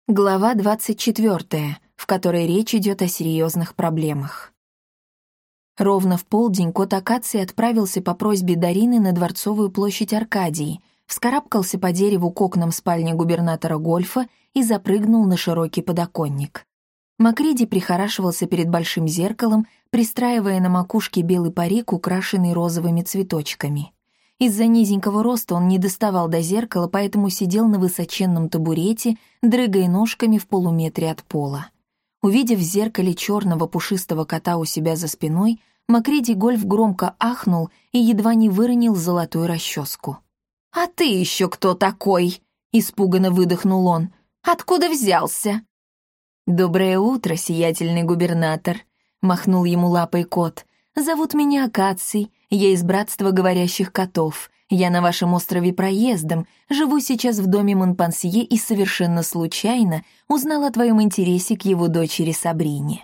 Глава 24, в которой речь идет о серьезных проблемах. Ровно в полдень кот Акации отправился по просьбе Дарины на Дворцовую площадь Аркадии, вскарабкался по дереву к окнам спальни губернатора Гольфа и запрыгнул на широкий подоконник. Макриди прихорашивался перед большим зеркалом, пристраивая на макушке белый парик, украшенный розовыми цветочками. Из-за низенького роста он не доставал до зеркала, поэтому сидел на высоченном табурете, дрыгая ножками в полуметре от пола. Увидев в зеркале черного пушистого кота у себя за спиной, Макриди Гольф громко ахнул и едва не выронил золотую расческу. «А ты еще кто такой?» — испуганно выдохнул он. «Откуда взялся?» «Доброе утро, сиятельный губернатор», — махнул ему лапой кот. «Зовут меня Акаций, я из братства говорящих котов. Я на вашем острове проездом, живу сейчас в доме Монпансье и совершенно случайно узнал о твоем интересе к его дочери Сабрине».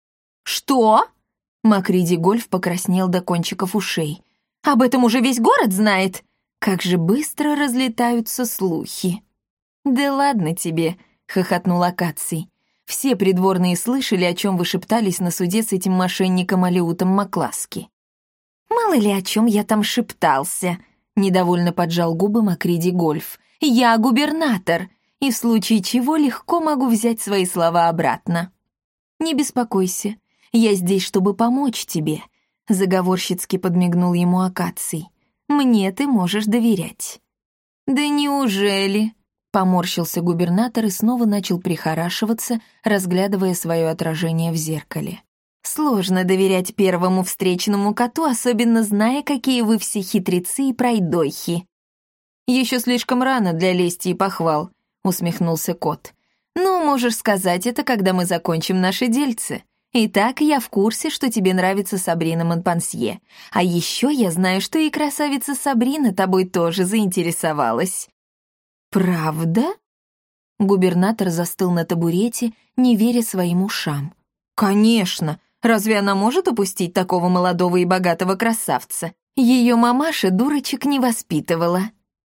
«Что?» Макриди Гольф покраснел до кончиков ушей. «Об этом уже весь город знает? Как же быстро разлетаются слухи!» «Да ладно тебе», — хохотнул Акаций. «Все придворные слышали, о чем вы шептались на суде с этим мошенником Алеутом Макласки». «Мало ли о чем я там шептался», — недовольно поджал губы Макриди Гольф. «Я губернатор, и в случае чего легко могу взять свои слова обратно». «Не беспокойся, я здесь, чтобы помочь тебе», — заговорщицки подмигнул ему Акаций. «Мне ты можешь доверять». «Да неужели?» — поморщился губернатор и снова начал прихорашиваться, разглядывая свое отражение в зеркале. «Сложно доверять первому встречному коту, особенно зная, какие вы все хитрецы и пройдохи». «Еще слишком рано для лести и похвал», — усмехнулся кот. «Ну, можешь сказать это, когда мы закончим наши дельцы. Итак, я в курсе, что тебе нравится Сабрина Монпансье. А еще я знаю, что и красавица Сабрина тобой тоже заинтересовалась». «Правда?» Губернатор застыл на табурете, не веря своим ушам. «Конечно! Разве она может упустить такого молодого и богатого красавца? Ее мамаша дурочек не воспитывала».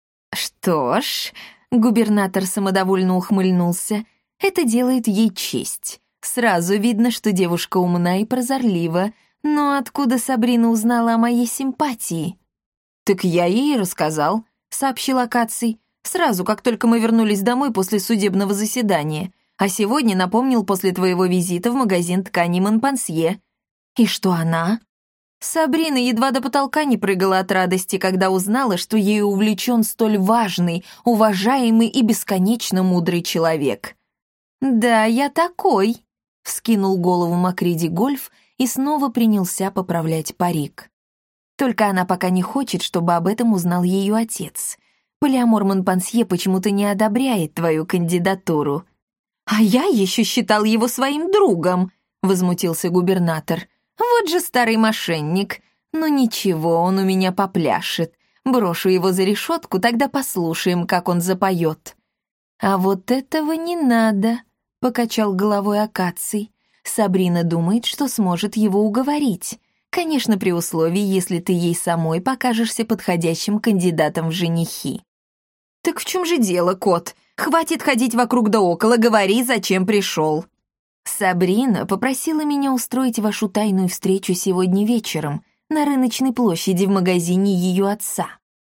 «Что ж», — губернатор самодовольно ухмыльнулся, «это делает ей честь. Сразу видно, что девушка умна и прозорлива, но откуда Сабрина узнала о моей симпатии?» «Так я ей рассказал», — сообщил Акаций, «сразу, как только мы вернулись домой после судебного заседания, а сегодня напомнил после твоего визита в магазин тканей Монпансье». «И что она?» Сабрина едва до потолка не прыгала от радости, когда узнала, что ею увлечен столь важный, уважаемый и бесконечно мудрый человек. «Да, я такой», — вскинул голову Макриди Гольф и снова принялся поправлять парик. «Только она пока не хочет, чтобы об этом узнал ее отец. Полиамор Монпансье почему-то не одобряет твою кандидатуру». «А я еще считал его своим другом», — возмутился губернатор. «Вот же старый мошенник. Но ничего, он у меня попляшет. Брошу его за решетку, тогда послушаем, как он запоет». «А вот этого не надо», — покачал головой Акаций. «Сабрина думает, что сможет его уговорить. Конечно, при условии, если ты ей самой покажешься подходящим кандидатом в женихи». «Так в чем же дело, кот? Хватит ходить вокруг да около, говори, зачем пришел». «Сабрина попросила меня устроить вашу тайную встречу сегодня вечером на рыночной площади в магазине ее отца».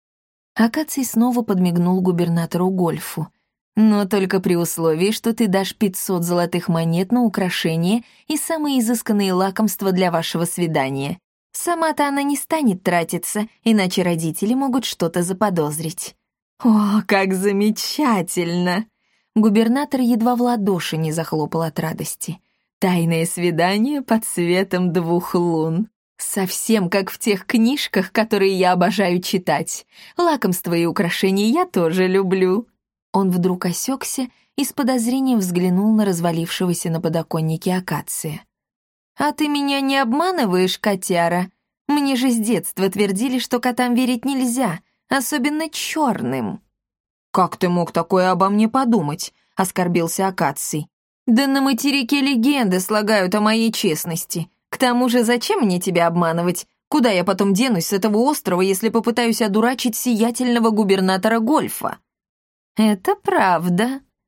Акаций снова подмигнул губернатору Гольфу. «Но только при условии, что ты дашь 500 золотых монет на украшение и самые изысканные лакомства для вашего свидания. Сама-то она не станет тратиться, иначе родители могут что-то заподозрить». «О, как замечательно!» Губернатор едва в ладоши не захлопал от радости. «Тайное свидание под светом 2 лун. Совсем как в тех книжках, которые я обожаю читать. Лакомства и украшения я тоже люблю». Он вдруг осекся и с подозрением взглянул на развалившегося на подоконнике Акация. «А ты меня не обманываешь, котяра? Мне же с детства твердили, что котам верить нельзя, особенно черным». «Как ты мог такое обо мне подумать?» — оскорбился Акаций. «Да на материке легенды слагают о моей честности. К тому же зачем мне тебя обманывать? Куда я потом денусь с этого острова, если попытаюсь одурачить сиятельного губернатора Гольфа?» «Это правда»,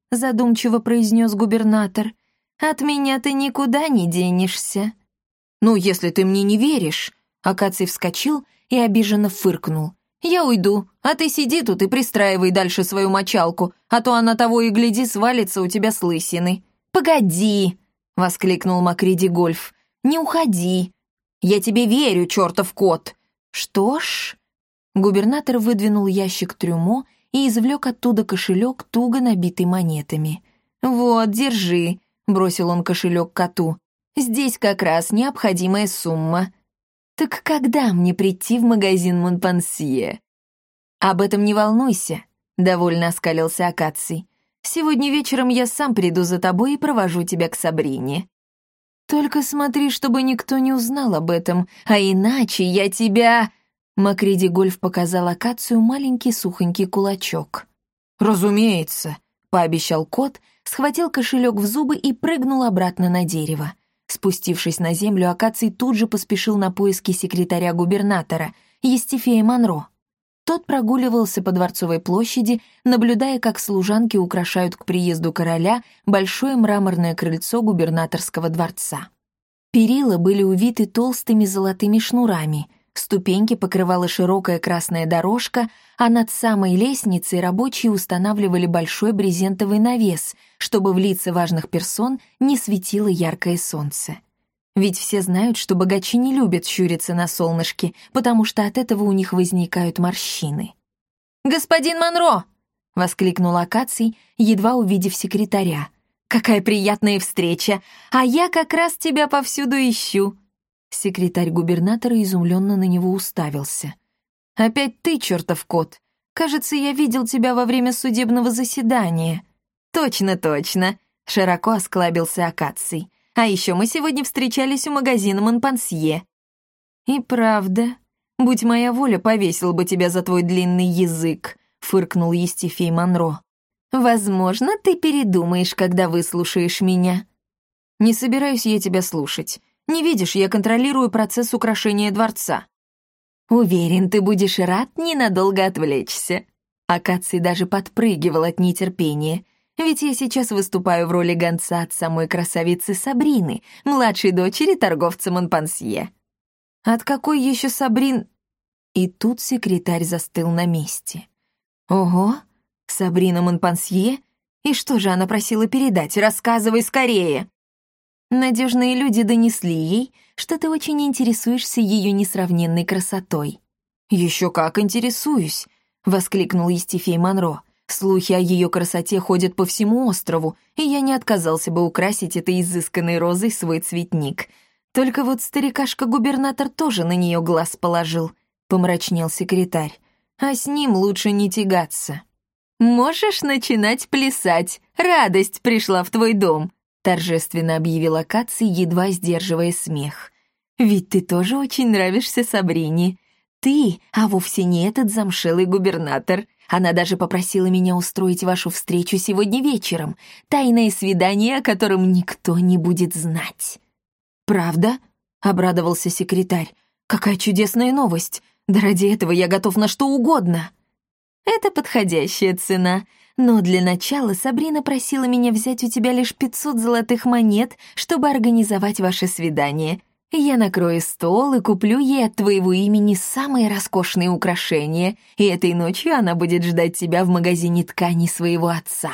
задумчиво произнес губернатор. «От меня ты никуда не денешься». «Ну, если ты мне не веришь», Акаций вскочил и обиженно фыркнул. «Я уйду, а ты сиди тут и пристраивай дальше свою мочалку, а то она того и гляди свалится у тебя с лысины». «Погоди!» — воскликнул Макриди Гольф. «Не уходи! Я тебе верю, чертов кот!» «Что ж...» Губернатор выдвинул ящик трюмо и извлек оттуда кошелек, туго набитый монетами. «Вот, держи», — бросил он кошелек коту. «Здесь как раз необходимая сумма». «Так когда мне прийти в магазин Монпансье?» «Об этом не волнуйся», — довольно оскалился Акаций. «Сегодня вечером я сам приду за тобой и провожу тебя к Сабрине». «Только смотри, чтобы никто не узнал об этом, а иначе я тебя...» Макриди Гольф показал Акацию маленький сухонький кулачок. «Разумеется», — пообещал кот, схватил кошелек в зубы и прыгнул обратно на дерево. Спустившись на землю, Акаций тут же поспешил на поиски секретаря губернатора, Естифея Монро. Тот прогуливался по Дворцовой площади, наблюдая, как служанки украшают к приезду короля большое мраморное крыльцо губернаторского дворца. Перила были увиты толстыми золотыми шнурами, ступеньки покрывала широкая красная дорожка, а над самой лестницей рабочие устанавливали большой брезентовый навес, чтобы в лица важных персон не светило яркое солнце. Ведь все знают, что богачи не любят щуриться на солнышке, потому что от этого у них возникают морщины. «Господин Монро!» — воскликнул Акаций, едва увидев секретаря. «Какая приятная встреча! А я как раз тебя повсюду ищу!» Секретарь губернатора изумленно на него уставился. «Опять ты, чертов кот! Кажется, я видел тебя во время судебного заседания». «Точно, точно!» — широко осклабился Акаций. «А еще мы сегодня встречались у магазина Монпансье». «И правда, будь моя воля, повесил бы тебя за твой длинный язык», — фыркнул Естифей Монро. «Возможно, ты передумаешь, когда выслушаешь меня». «Не собираюсь я тебя слушать. Не видишь, я контролирую процесс украшения дворца». «Уверен, ты будешь рад ненадолго отвлечься». Акаций даже подпрыгивал от нетерпения. «Ведь я сейчас выступаю в роли гонца от самой красавицы Сабрины, младшей дочери торговца Монпансье». «От какой еще Сабрин...» И тут секретарь застыл на месте. «Ого, Сабрина Монпансье? И что же она просила передать? Рассказывай скорее!» Надежные люди донесли ей, что ты очень интересуешься ее несравненной красотой. «Еще как интересуюсь!» — воскликнул Естифей Монро. «Слухи о ее красоте ходят по всему острову, и я не отказался бы украсить этой изысканной розой свой цветник. Только вот старикашка-губернатор тоже на нее глаз положил», — помрачнел секретарь. «А с ним лучше не тягаться». «Можешь начинать плясать, радость пришла в твой дом», — торжественно объявил Акаций, едва сдерживая смех. «Ведь ты тоже очень нравишься Сабрине. Ты, а вовсе не этот замшелый губернатор. Она даже попросила меня устроить вашу встречу сегодня вечером. Тайное свидание, о котором никто не будет знать». «Правда?» — обрадовался секретарь. «Какая чудесная новость! Да ради этого я готов на что угодно». «Это подходящая цена. Но для начала Сабрина просила меня взять у тебя лишь 500 золотых монет, чтобы организовать ваше свидание. Я накрою стол и куплю ей от твоего имени самые роскошные украшения, и этой ночью она будет ждать тебя в магазине тканей своего отца».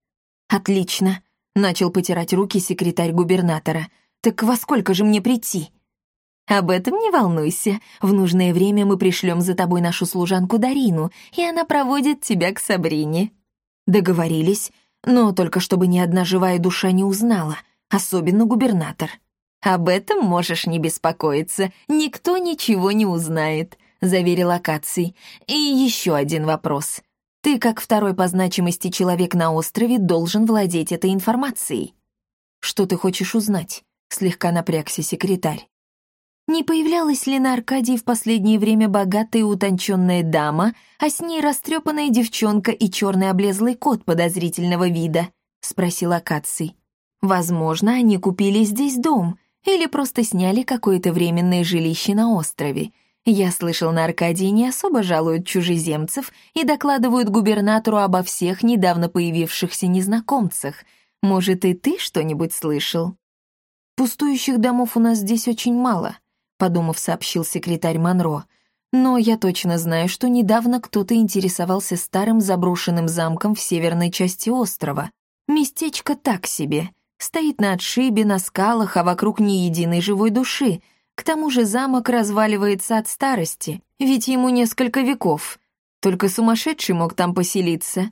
«Отлично», — начал потирать руки секретарь губернатора. «Так во сколько же мне прийти?» «Об этом не волнуйся. В нужное время мы пришлем за тобой нашу служанку Дарину, и она проводит тебя к Сабрине». «Договорились, но только чтобы ни одна живая душа не узнала, особенно губернатор». «Об этом можешь не беспокоиться, никто ничего не узнает», — заверил Акаций. «И еще один вопрос. Ты, как второй по значимости человек на острове, должен владеть этой информацией». «Что ты хочешь узнать?» — слегка напрягся секретарь. «Не появлялась ли на Аркадии в последнее время богатая и утонченная дама, а с ней растрепанная девчонка и черный облезлый кот подозрительного вида?» — спросил Акаций. «Возможно, они купили здесь дом или просто сняли какое-то временное жилище на острове. Я слышал, на Аркадии не особо жалуют чужеземцев и докладывают губернатору обо всех недавно появившихся незнакомцах. Может, и ты что-нибудь слышал?» «Пустующих домов у нас здесь очень мало», — подумав, сообщил секретарь Монро. «Но я точно знаю, что недавно кто-то интересовался старым заброшенным замком в северной части острова. Местечко так себе. Стоит на отшибе, на скалах, а вокруг ни единой живой души. К тому же замок разваливается от старости, ведь ему несколько веков. Только сумасшедший мог там поселиться.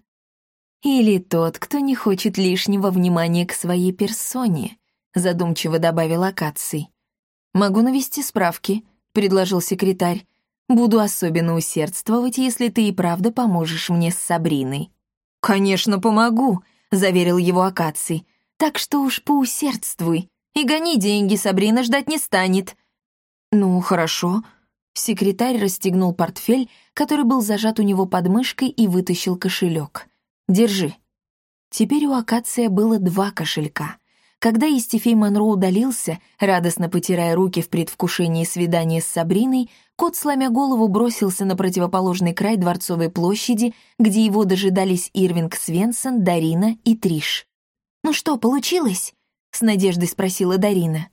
Или тот, кто не хочет лишнего внимания к своей персоне», задумчиво добавил Акаций. «Могу навести справки», — предложил секретарь. «Буду особенно усердствовать, если ты и правда поможешь мне с Сабриной». «Конечно, помогу», — заверил его Акаций. «Так что уж поусердствуй. И гони деньги, Сабрина ждать не станет». «Ну, хорошо». Секретарь расстегнул портфель, который был зажат у него под мышкой, и вытащил кошелек. «Держи». Теперь у Акация было 2 кошелька. Когда Истифей Монро удалился, радостно потирая руки в предвкушении свидания с Сабриной, кот, сломя голову, бросился на противоположный край Дворцовой площади, где его дожидались Ирвинг Свенсон, Дарина и Триш. «Ну что, получилось?» — с надеждой спросила Дарина.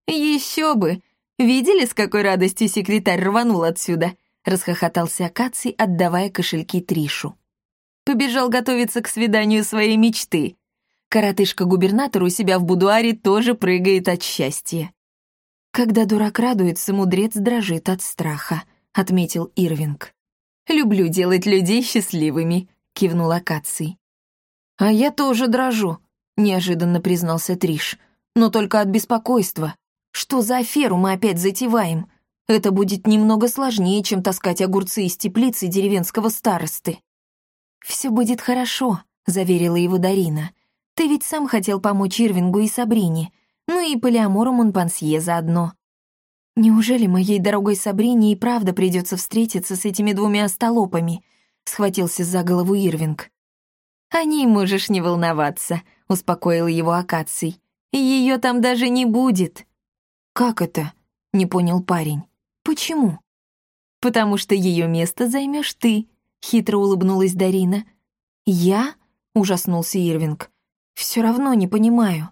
«Еще бы! Видели, с какой радостью секретарь рванул отсюда?» — расхохотался Акаций, отдавая кошельки Тришу. «Побежал готовиться к свиданию своей мечты. Коротышка-губернатор у себя в будуаре тоже прыгает от счастья». «Когда дурак радуется, мудрец дрожит от страха», — отметил Ирвинг. «Люблю делать людей счастливыми», — кивнул Акаций. «А я тоже дрожу», — неожиданно признался Триш. «Но только от беспокойства. Что за аферу мы опять затеваем? Это будет немного сложнее, чем таскать огурцы из теплицы деревенского старосты». «Все будет хорошо», — заверила его Дарина. «Ты ведь сам хотел помочь Ирвингу и Сабрине, ну и Полиамору Монпансье заодно». «Неужели моей дорогой Сабрине и правда придется встретиться с этими 2 остолопами?» — схватился за голову Ирвинг. «О ней можешь не волноваться», — успокоил его Акаций. «Ее там даже не будет». «Как это?» — не понял парень. «Почему?» «Потому что ее место займешь ты», — хитро улыбнулась Дарина. «Я?» — ужаснулся Ирвинг. «Все равно не понимаю».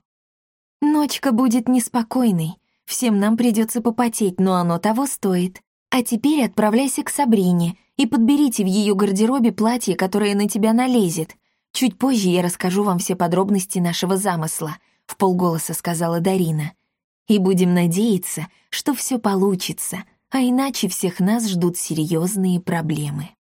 «Ночка будет неспокойной. Всем нам придется попотеть, но оно того стоит. А теперь отправляйся к Сабрине и подберите в ее гардеробе платье, которое на тебя налезет. Чуть позже я расскажу вам все подробности нашего замысла», — вполголоса сказала Дарина. «И будем надеяться, что все получится, а иначе всех нас ждут серьезные проблемы».